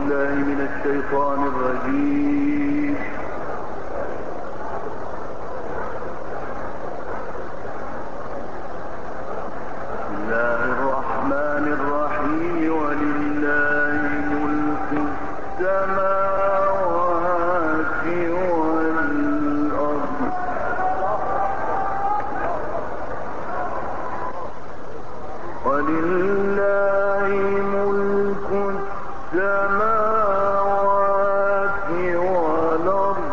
بالله من الشيطان الرجيم. بسم الله الرحمن الرحيم. ولله ملك السماوات والأرض ولله ملك السماوات والأرض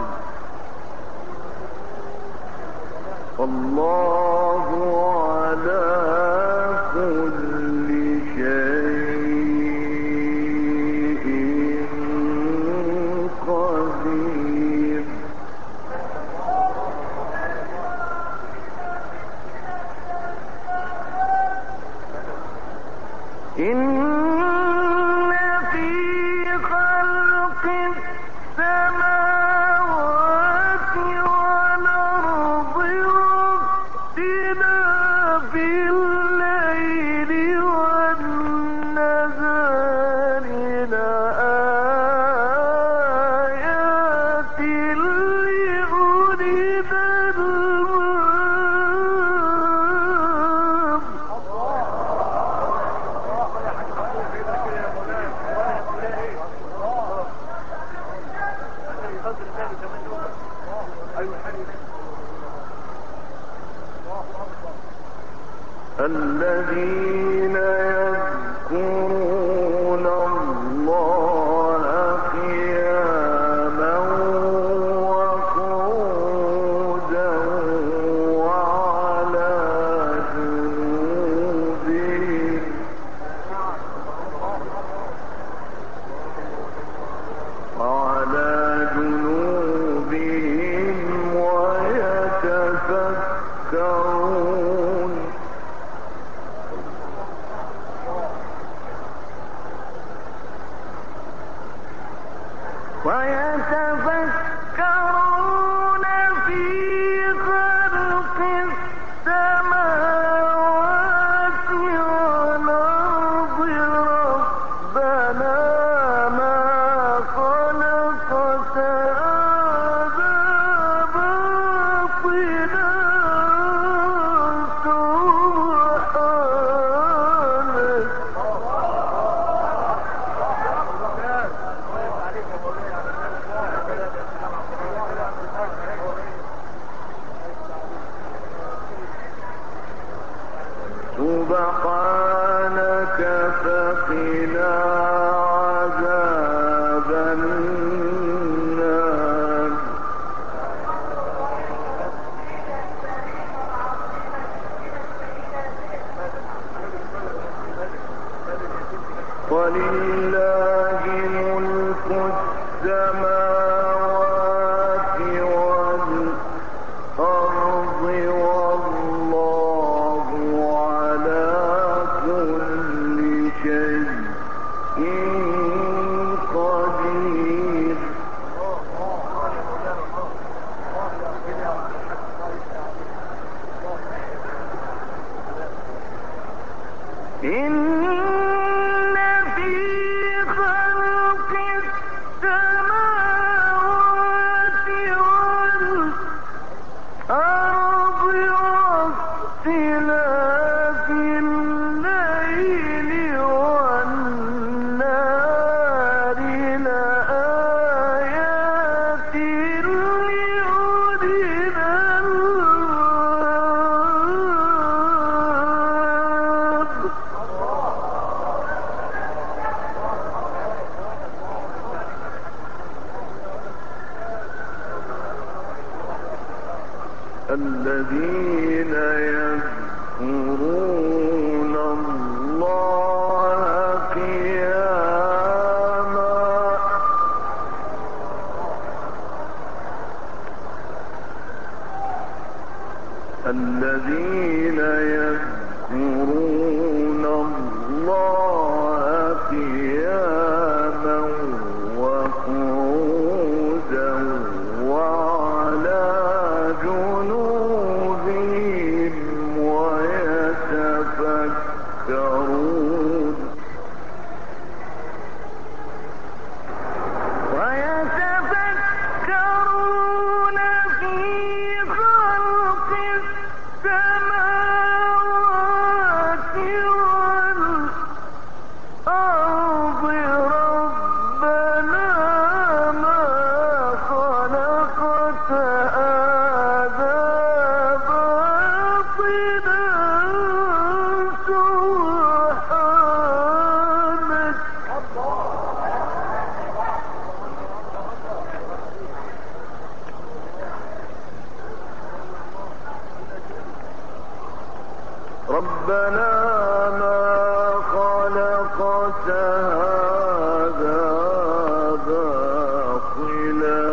والله على كل شيء قدير. إن في خلق السماوات والأرض واختلاف الليل والنهار لآيات لأولي الألباب. الذين يذكرون الله قياما وقعودا وعلى جنوبهم ويتفكرون. ويتفكرون في خلق السماوات والأرض ربنا ما خلقت هذا باطلا سبحانك فقنا عذاب النار. ولله ملك السماوات والأرض والله على كل شيء قدير. إن في خلق السماوات والأرض واختلاف الليل والنهار لآيات لأولي الألباب. الذين يذكرون الله قياما الذين يذكرون الله قياما وقعودا وعلى جنوبهم ويتفكرون. ربنا ما خلقت هذا باطلا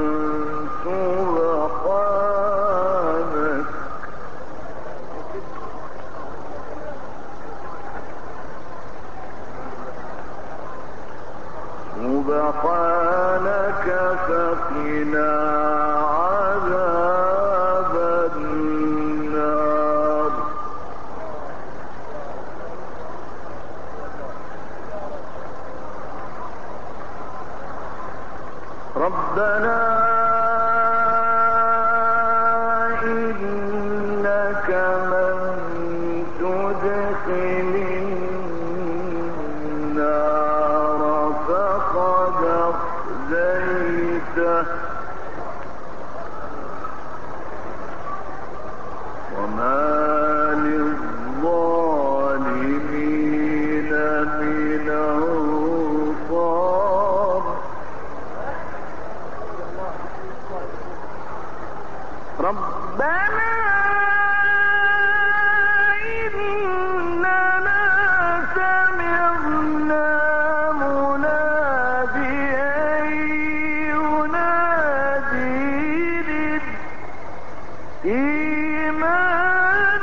سبحانك فقنا عذاب النار ربنا إنك من تدخل النار فقد أخزيته وما للظالمين من أنصار ربنا إننا سمعنا مناديا ينادي للإيمان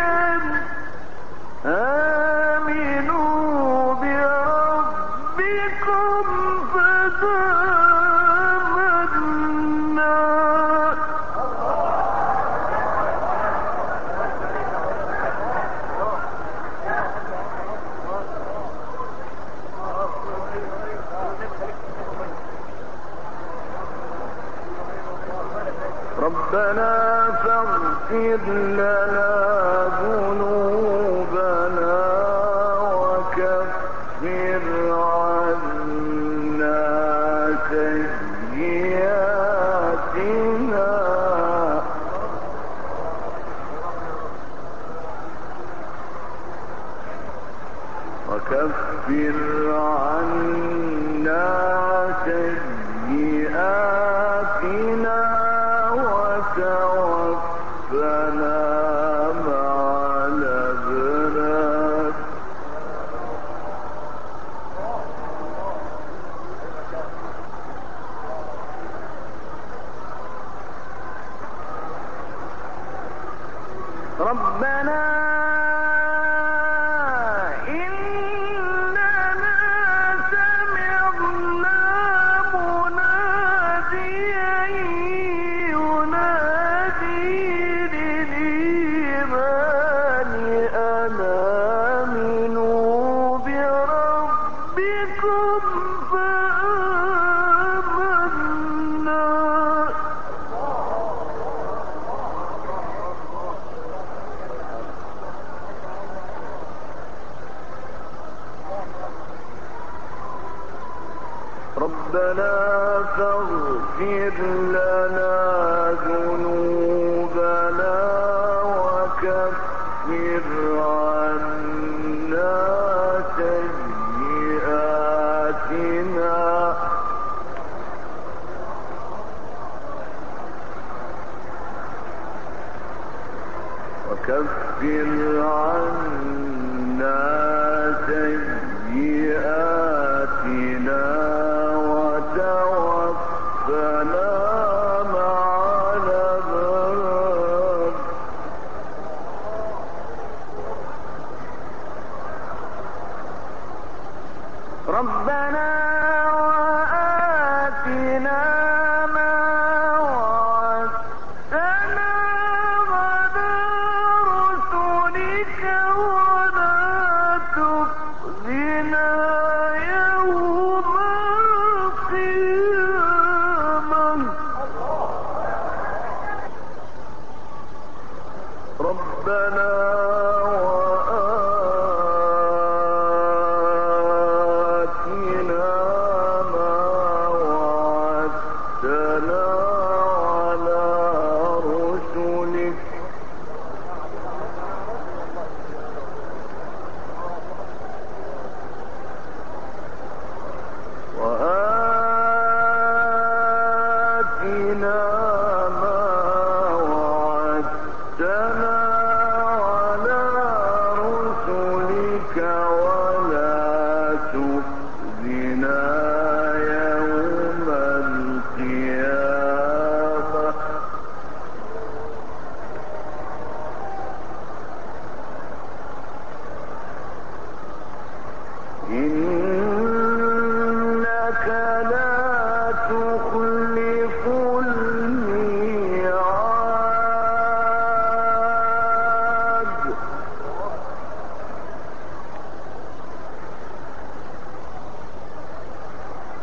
أن آمنوا بربكم فآمنا ربنا فاغفر لنا ذنوبنا وكفر عنا سيئاتنا وتوفنا مع الأبرار ربنا إننا سمعنا مناديا ينادي للإيمان أن آمنوا بربكم فآمنا ربنا فاغفر لنا ذنوبنا وكفر عنا سيئاتنا وتوفنا مع الأبرار ربنا وآتنا ما وعدتنا على رسلك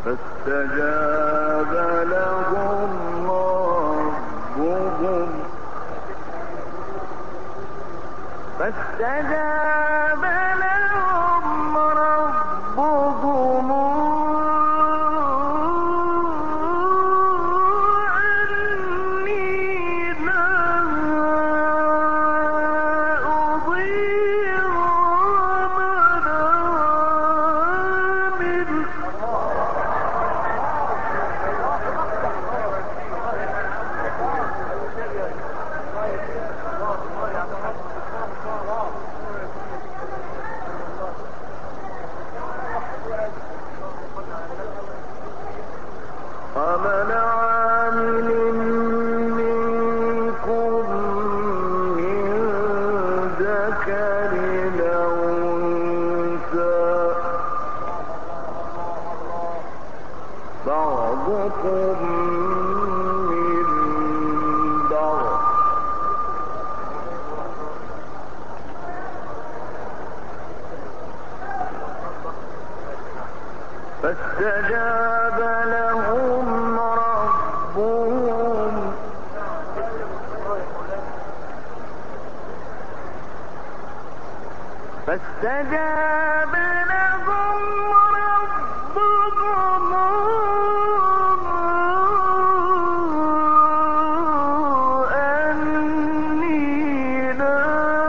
فاستجاب لهم ربهم عمل عامل منكم من ذكر أو أنثى بعضكم من بعض فاستجاب لهم ربهم فاستجاب لهم ربهم أني لا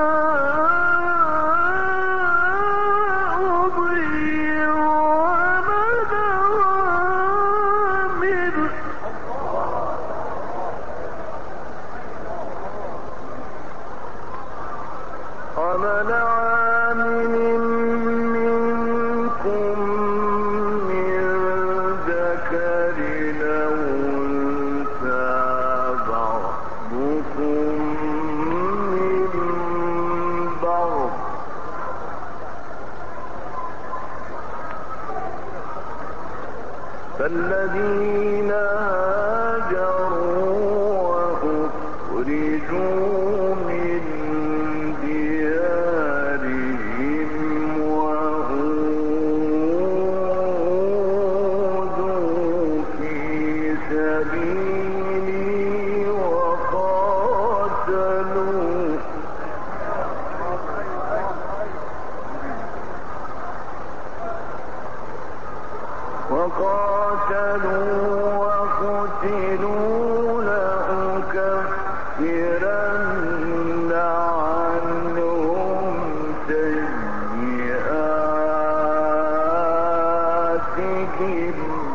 أضيع عمل عامل منكم من ذكر أو أنثى بعضكم من بعض فالذين هاجروا وأخرجوا من ديارهم وأوذوا في سبيلي وقاتلوا وقتلوا لأكفرن عنهم سيئاتهم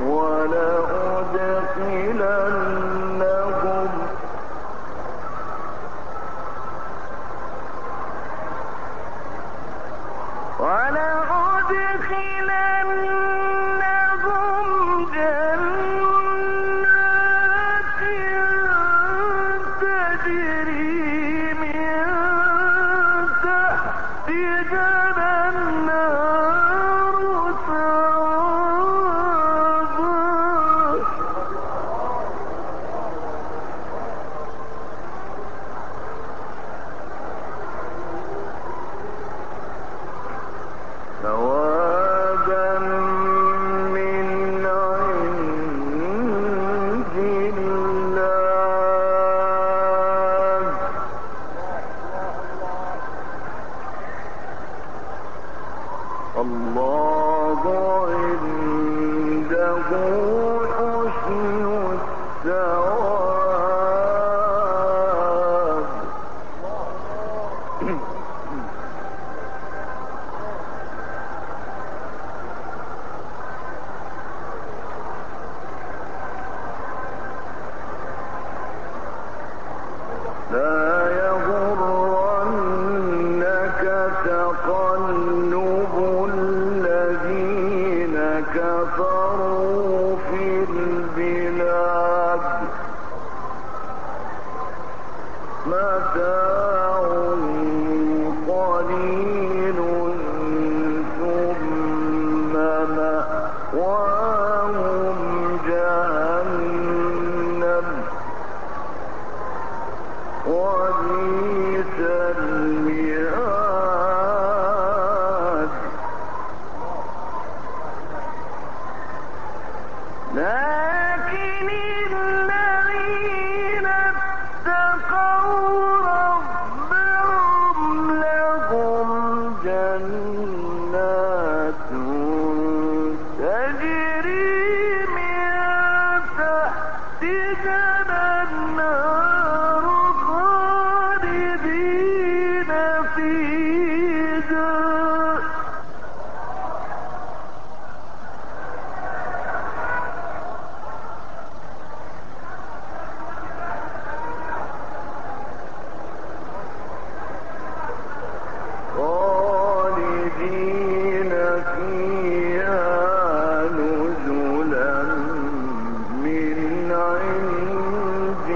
ولأدخلنهم جنات تجري من تحتها الأنهار ثوابا من عند الله الله عنده حسن الثواب لا يغرنك تقلب الذين كفروا في البلاد متاع قليل ثم مأواهم جهنم وبئس المهاد لكن الذين اتقوا ربهم لهم جنات تجري من تحتها الأنهار خالدين فيها خالدين فيها نزلا من عند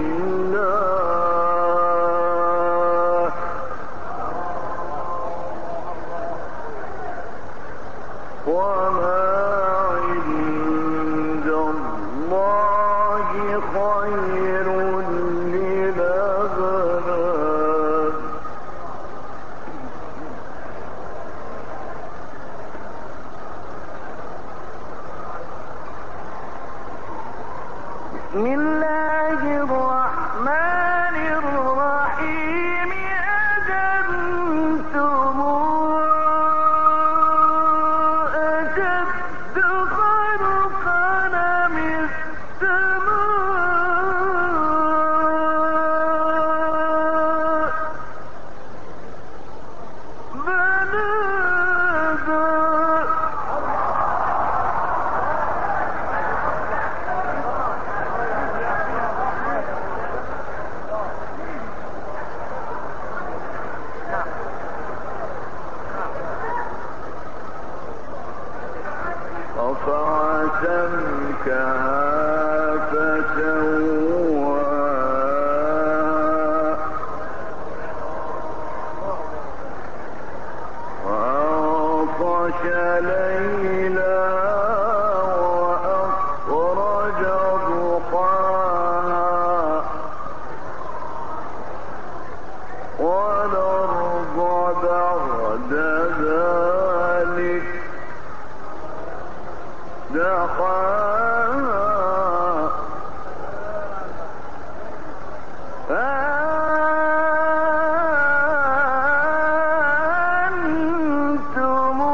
الله وما عند الله خير للأبرار بسم الله الرحمن الرحيم أجنتم أشد خلقا من رفع سمكها فسواها وأغطش ليلها وأخرج ضحاها والأرض بعد ذلك دحاها أنتم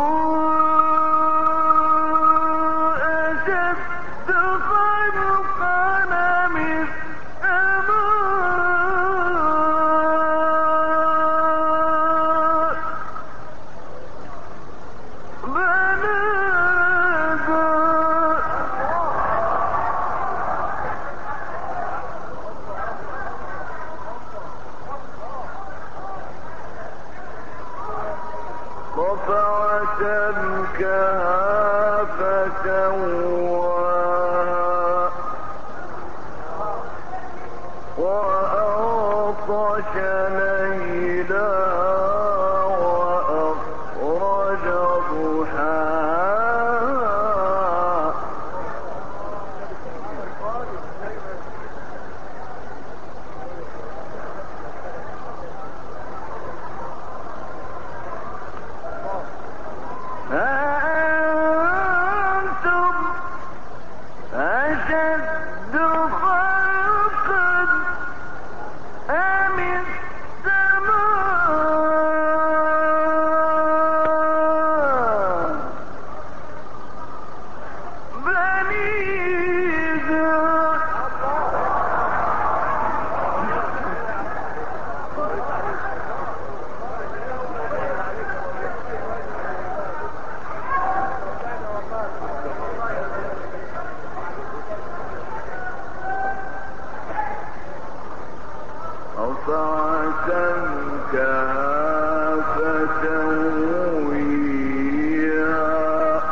أشد خلقا من رفع سمكها فسواها وأغطش ليلها وأخرج ضحاها أأنتم أشد خلقا أم السماء رفع سمكها فسويها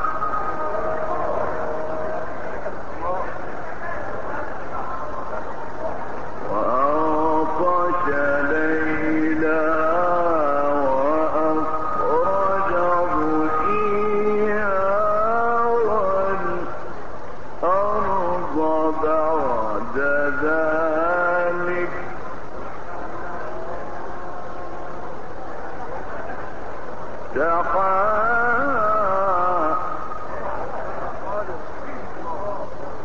وأغطش ليلها وأخرج ضحيها والأرض بعد ذلك دحاها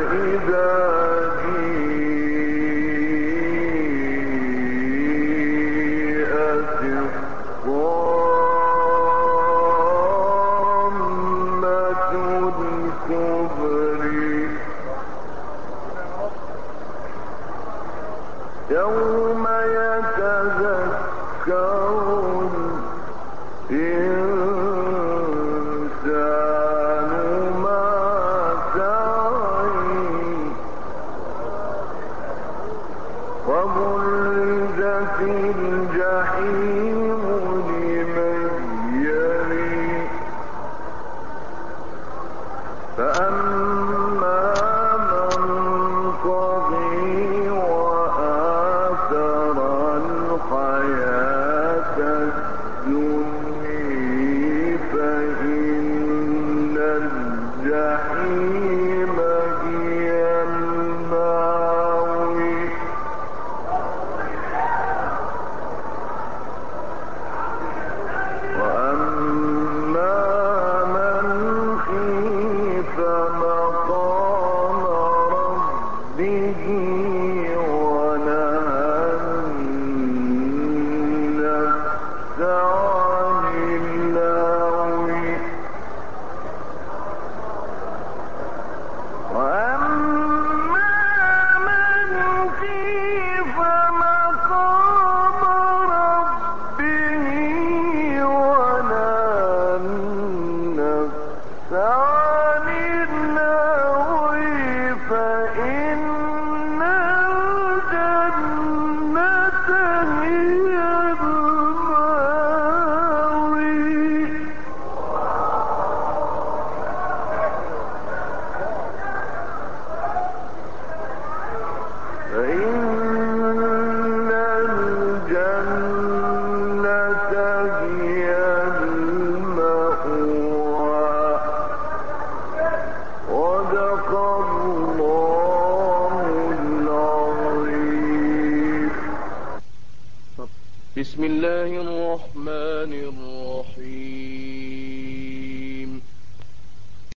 فإذا جيءت الطامة الكبرى يوم يتذكر الإنسان ما سعى وبرزت الجحيم لمن يرى فأما من طغى وآثر الحياة الدنيا فإن الجحيم